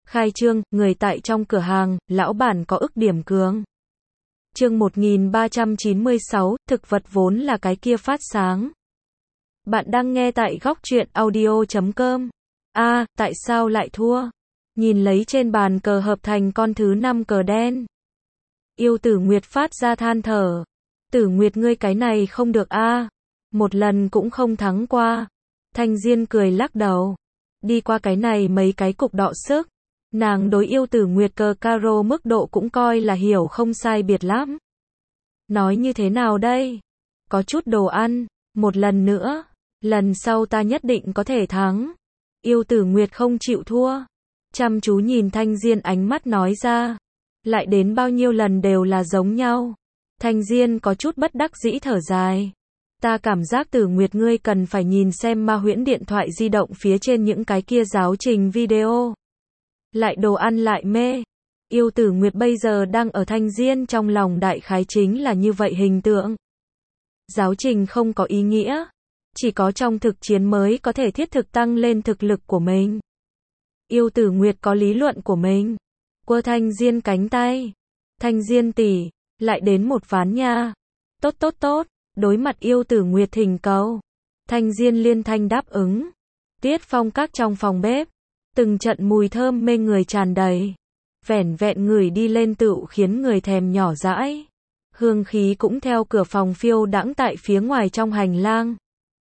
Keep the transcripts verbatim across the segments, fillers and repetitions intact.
Khai trương, người tại trong cửa hàng, lão bản có ức điểm cường. Chương một nghìn ba trăm chín mươi sáu, thực vật vốn là cái kia phát sáng. Bạn đang nghe tại góc truyện audio chấm com. A, à, tại sao lại thua? Nhìn lấy trên bàn cờ hợp thành con thứ năm cờ đen. Yêu Tử Nguyệt phát ra than thở. Tử Nguyệt ngươi cái này không được a, à. Một lần cũng không thắng qua. Thanh Diên cười lắc đầu. Đi qua cái này mấy cái cục đọ sức. Nàng đối Yêu Tử Nguyệt cờ caro mức độ cũng coi là hiểu không sai biệt lắm. Nói như thế nào đây? Có chút đồ ăn, một lần nữa, lần sau ta nhất định có thể thắng. Yêu Tử Nguyệt không chịu thua. Chăm chú nhìn Thanh Diên ánh mắt nói ra. Lại đến bao nhiêu lần đều là giống nhau. Thanh Diên có chút bất đắc dĩ thở dài. Ta cảm giác Tử Nguyệt ngươi cần phải nhìn xem ma huyễn điện thoại di động phía trên những cái kia giáo trình video. Lại đồ ăn lại mê. Yêu Tử Nguyệt bây giờ đang ở Thanh Diên trong lòng đại khái chính là như vậy hình tượng. Giáo trình không có ý nghĩa. Chỉ có trong thực chiến mới có thể thiết thực tăng lên thực lực của mình. Yêu Tử Nguyệt có lý luận của mình. Quơ Thanh Diên cánh tay. Thanh Diên tỷ, lại đến một ván nha. Tốt tốt tốt, đối mặt Yêu Tử Nguyệt thỉnh cầu. Thanh Diên liên thanh đáp ứng. Tiết Phong các trong phòng bếp. Từng trận mùi thơm mê người tràn đầy. Vẻn vẹn ngửi đi lên tựu khiến người thèm nhỏ dãi. Hương khí cũng theo cửa phòng phiêu đãng tại phía ngoài trong hành lang.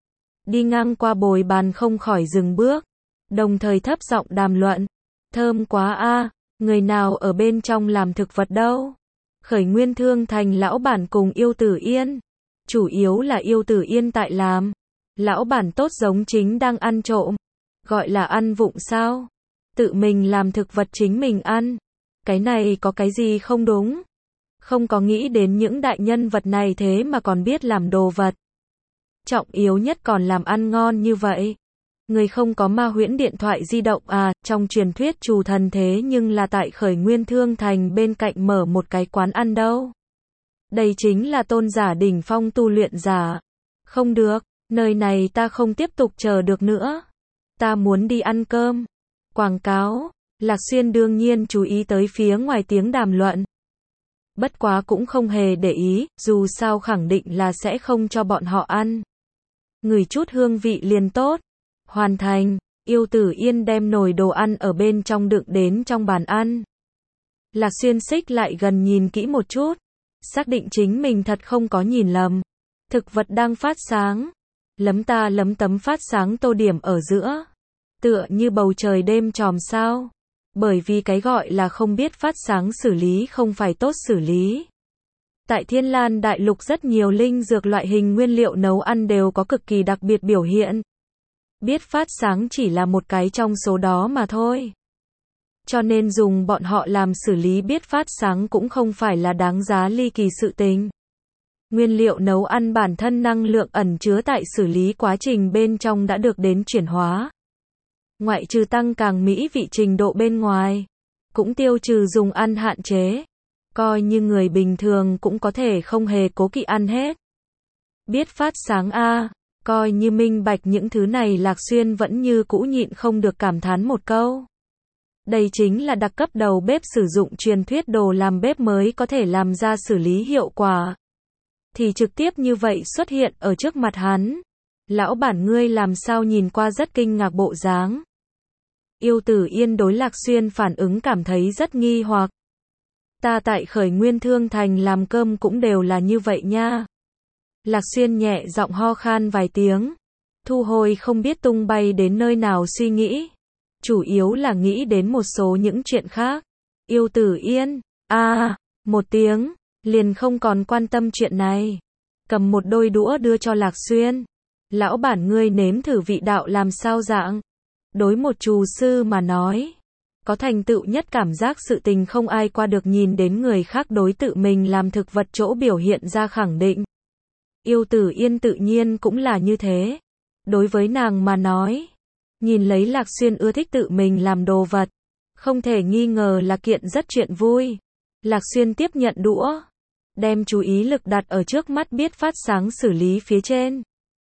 Đi ngang qua bồi bàn không khỏi dừng bước. Đồng thời thấp giọng đàm luận. Thơm quá a, người nào ở bên trong làm thực vật đâu? Khởi Nguyên Thương Thành lão bản cùng Yêu Tử Yên. Chủ yếu là Yêu Tử Yên tại làm. Lão bản tốt giống chính đang ăn trộm. Gọi là ăn vụng sao? Tự mình làm thực vật chính mình ăn. Cái này có cái gì không đúng? Không có nghĩ đến những đại nhân vật này thế mà còn biết làm đồ vật. Trọng yếu nhất còn làm ăn ngon như vậy. Người không có ma huyễn điện thoại di động à, trong truyền thuyết Trù Thần thế nhưng là tại Khởi Nguyên Thương Thành bên cạnh mở một cái quán ăn đâu. Đây chính là tôn giả đỉnh phong tu luyện giả. Không được, nơi này ta không tiếp tục chờ được nữa. Ta muốn đi ăn cơm. Quảng cáo. Lạc Xuyên đương nhiên chú ý tới phía ngoài tiếng đàm luận. Bất quá cũng không hề để ý, dù sao khẳng định là sẽ không cho bọn họ ăn. Ngửi chút hương vị liền tốt. Hoàn thành. Yêu Tử Yên đem nồi đồ ăn ở bên trong đựng đến trong bàn ăn. Lạc Xuyên xích lại gần nhìn kỹ một chút. Xác định chính mình thật không có nhìn lầm. Thực vật đang phát sáng. Lấm ta lấm tấm phát sáng tô điểm ở giữa. Tựa như bầu trời đêm tròm sao. Bởi vì cái gọi là không biết phát sáng xử lý không phải tốt xử lý. Tại Thiên Lan Đại Lục rất nhiều linh dược loại hình nguyên liệu nấu ăn đều có cực kỳ đặc biệt biểu hiện. Biết phát sáng chỉ là một cái trong số đó mà thôi. Cho nên dùng bọn họ làm xử lý biết phát sáng cũng không phải là đáng giá ly kỳ sự tình. Nguyên liệu nấu ăn bản thân năng lượng ẩn chứa tại xử lý quá trình bên trong đã được đến chuyển hóa. Ngoại trừ tăng càng mỹ vị trình độ bên ngoài, cũng tiêu trừ dùng ăn hạn chế. Coi như người bình thường cũng có thể không hề cố kỵ ăn hết. Biết phát sáng a, coi như minh bạch những thứ này Lạc Xuyên vẫn như cũ nhịn không được cảm thán một câu. Đây chính là đặc cấp đầu bếp sử dụng truyền thuyết đồ làm bếp mới có thể làm ra xử lý hiệu quả. Thì trực tiếp như vậy xuất hiện ở trước mặt hắn. Lão bản ngươi làm sao nhìn qua rất kinh ngạc bộ dáng. Yêu Tử Yên đối Lạc Xuyên phản ứng cảm thấy rất nghi hoặc. Ta tại Khởi Nguyên Thương Thành làm cơm cũng đều là như vậy nha. Lạc Xuyên nhẹ giọng ho khan vài tiếng. Thu hồi không biết tung bay đến nơi nào suy nghĩ. Chủ yếu là nghĩ đến một số những chuyện khác. Yêu Tử Yên, a, à, một tiếng, liền không còn quan tâm chuyện này. Cầm một đôi đũa đưa cho Lạc Xuyên. Lão bản ngươi nếm thử vị đạo làm sao dạng. Đối một trù sư mà nói, có thành tựu nhất cảm giác sự tình không ai qua được nhìn đến người khác đối tự mình làm thực vật chỗ biểu hiện ra khẳng định. Yêu Tử Yên tự nhiên cũng là như thế. Đối với nàng mà nói, nhìn lấy Lạc Xuyên ưa thích tự mình làm đồ vật, không thể nghi ngờ là kiện rất chuyện vui. Lạc Xuyên tiếp nhận đũa, đem chú ý lực đặt ở trước mắt biết phát sáng xử lý phía trên.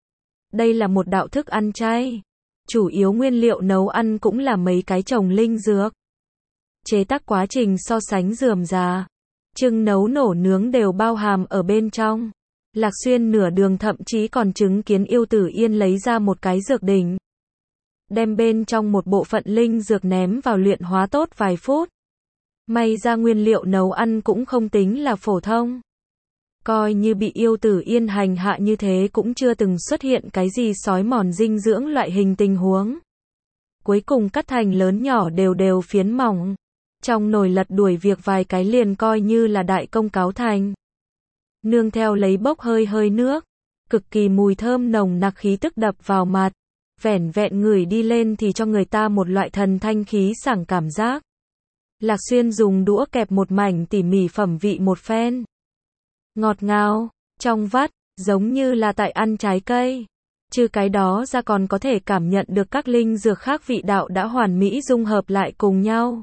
Đây là một đạo thức ăn chay. Chủ yếu nguyên liệu nấu ăn cũng là mấy cái trồng linh dược. chế tác quá trình so sánh rườm rà. Trưng nấu nổ nướng đều bao hàm ở bên trong. Lạc Xuyên nửa đường thậm chí còn chứng kiến Yêu Tử Yên lấy ra một cái dược đỉnh. Đem bên trong một bộ phận linh dược ném vào luyện hóa tốt vài phút. May ra nguyên liệu nấu ăn cũng không tính là phổ thông. Coi như bị Yêu Tử Yên hành hạ như thế cũng chưa từng xuất hiện cái gì sói mòn dinh dưỡng loại hình tình huống. Cuối cùng cắt thành lớn nhỏ đều đều phiến mỏng. Trong nồi lật đuổi việc vài cái liền coi như là đại công cáo thành. Nương theo lấy bốc hơi hơi nước. Cực kỳ mùi thơm nồng nặc khí tức đập vào mặt. Vẻn vẹn ngửi đi lên thì cho người ta một loại thần thanh khí sảng cảm giác. Lạc Xuyên dùng đũa kẹp một mảnh tỉ mỉ phẩm vị một phen. Ngọt ngào, trong vắt, giống như là tại ăn trái cây. Trừ cái đó ra còn có thể cảm nhận được các linh dược khác vị đạo đã hoàn mỹ dung hợp lại cùng nhau.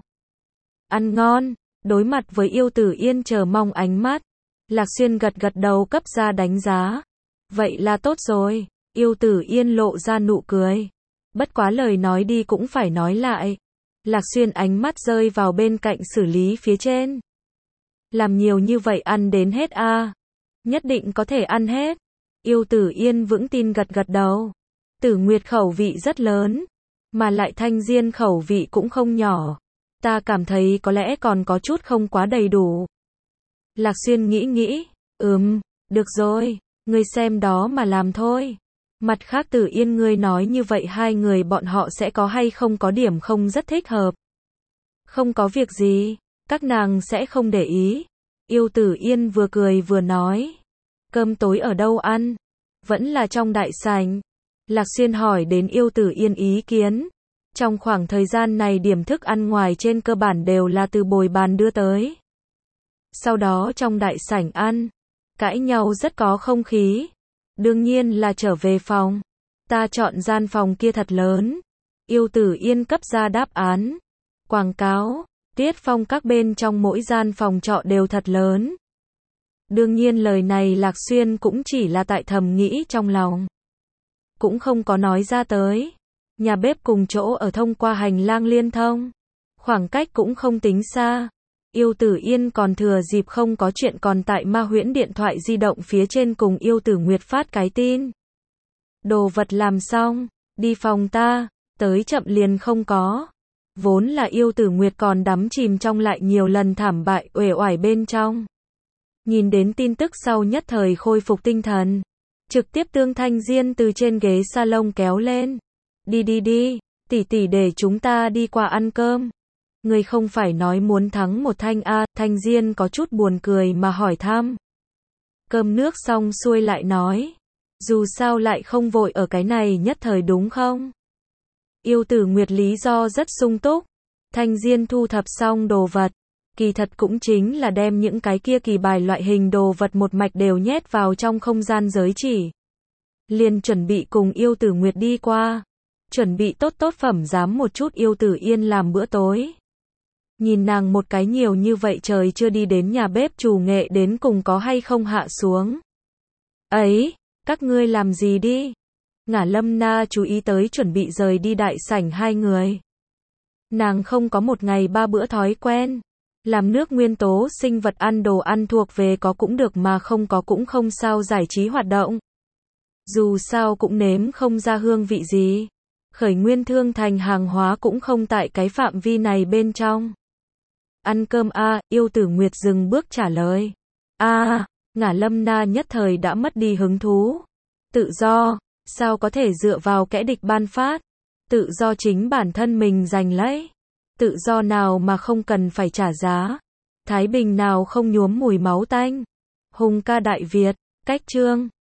Ăn ngon, đối mặt với Yêu Tử Yên chờ mong ánh mắt. Lạc Xuyên gật gật đầu cấp ra đánh giá. Vậy là tốt rồi, Yêu Tử Yên lộ ra nụ cười. Bất quá lời nói đi cũng phải nói lại. Lạc Xuyên ánh mắt rơi vào bên cạnh xử lý phía trên. Làm nhiều như vậy ăn đến hết a à? Nhất định có thể ăn hết. Yêu Tử Yên vững tin gật gật đầu. Tử Nguyệt khẩu vị rất lớn. Mà lại Thanh Diên khẩu vị cũng không nhỏ. Ta cảm thấy có lẽ còn có chút không quá đầy đủ. Lạc Xuyên nghĩ nghĩ. Ừm, được rồi. Ngươi xem đó mà làm thôi. Mặt khác Tử Yên ngươi nói như vậy hai người bọn họ sẽ có hay không có điểm không rất thích hợp. Không có việc gì. Các nàng sẽ không để ý. Yêu Tử Yên vừa cười vừa nói. Cơm tối ở đâu ăn? Vẫn là trong đại sảnh. Lạc Xuyên hỏi đến Yêu Tử Yên ý kiến. Trong khoảng thời gian này điểm thức ăn ngoài trên cơ bản đều là từ bồi bàn đưa tới. Sau đó trong đại sảnh ăn. Cãi nhau rất có không khí. Đương nhiên là trở về phòng. Ta chọn gian phòng kia thật lớn. Yêu Tử Yên cấp ra đáp án. Quảng cáo. Tiết phong các bên trong mỗi gian phòng trọ đều thật lớn. Đương nhiên lời này Lạc Xuyên cũng chỉ là tại thầm nghĩ trong lòng. Cũng không có nói ra tới. Nhà bếp cùng chỗ ở thông qua hành lang liên thông. Khoảng cách cũng không tính xa. Yêu Tử Yên còn thừa dịp không có chuyện còn tại Ma Huyễn điện thoại di động phía trên cùng Yêu Tử Nguyệt phát cái tin. Đồ vật làm xong, đi phòng ta, tới chậm liền không có. Vốn là Yêu Tử Nguyệt còn đắm chìm trong lại nhiều lần thảm bại uể oải bên trong. Nhìn đến tin tức sau nhất thời khôi phục tinh thần. Trực tiếp Tương Thanh Diên từ trên ghế salon kéo lên. Đi đi đi, tỷ tỷ để chúng ta đi qua ăn cơm. Người không phải nói muốn thắng một thanh a? Thanh Diên có chút buồn cười mà hỏi thăm. Cơm nước xong xuôi lại nói. Dù sao lại không vội ở cái này nhất thời đúng không? Yêu Tử Nguyệt lý do rất sung túc. Thanh Diên thu thập xong đồ vật. Kỳ thật cũng chính là đem những cái kia kỳ bài loại hình đồ vật một mạch đều nhét vào trong không gian giới chỉ. Liền chuẩn bị cùng Yêu Tử Nguyệt đi qua. Chuẩn bị tốt tốt phẩm dám một chút Yêu Tử Yên làm bữa tối. Nhìn nàng một cái nhiều như vậy trời chưa đi đến nhà bếp chủ nghệ đến cùng có hay không hạ xuống. Ấy, các ngươi làm gì đi? Ngả Lâm Na chú ý tới chuẩn bị rời đi đại sảnh hai người. Nàng không có một ngày ba bữa thói quen. Làm nước nguyên tố sinh vật ăn đồ ăn thuộc về có cũng được mà không có cũng không sao giải trí hoạt động. Dù sao cũng nếm không ra hương vị gì. Khởi nguyên thương thành hàng hóa cũng không tại cái phạm vi này bên trong. Ăn cơm a? Yêu Tử Nguyệt dừng bước trả lời. A, Ngả Lâm Na nhất thời đã mất đi hứng thú. Tự do, sao có thể dựa vào kẻ địch ban phát? Tự do chính bản thân mình giành lấy. Tự do nào mà không cần phải trả giá? Thái bình nào không nhuốm mùi máu tanh? Hùng ca Đại Việt, cách chương